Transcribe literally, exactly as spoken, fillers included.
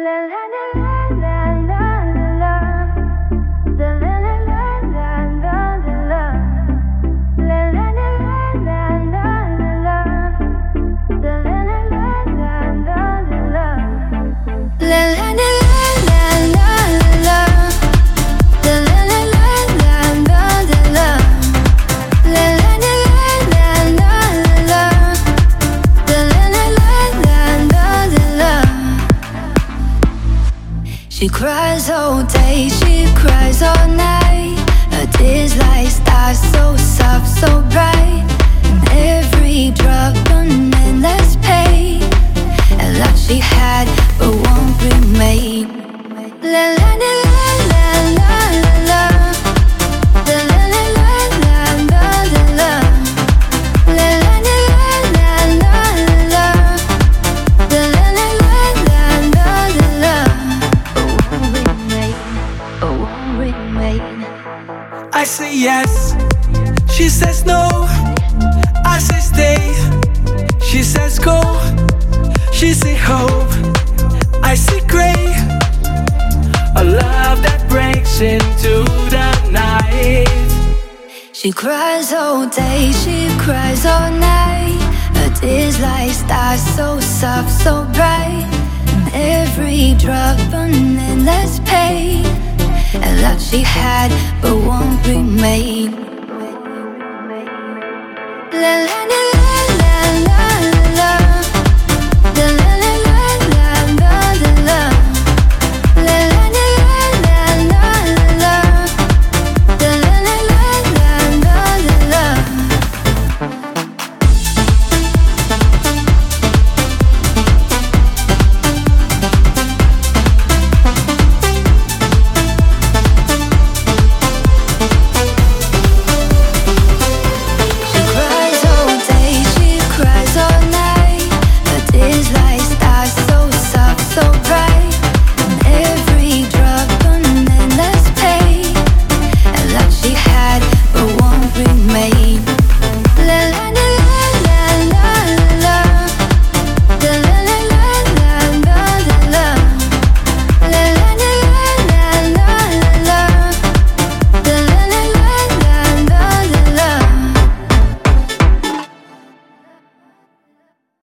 She cries all day, she cries all night. Her tears like stars, so soft, so bright. And every drop an endless pain. A lot she had, but won't remain. La la la la la la la. La la la la la la la. La la la la la la. La la la la la la la. I say yes, she says no. I say stay, she says go. She say hope, I say gray. A love that breaks into the night. She cries all day, she cries all night. Her tears like stars, so soft, so bright. And every drop an endless pain. A lot she had, but won't remain. La la la la la la. La la la la la la la. La la la la la la. La la la la la la la. Made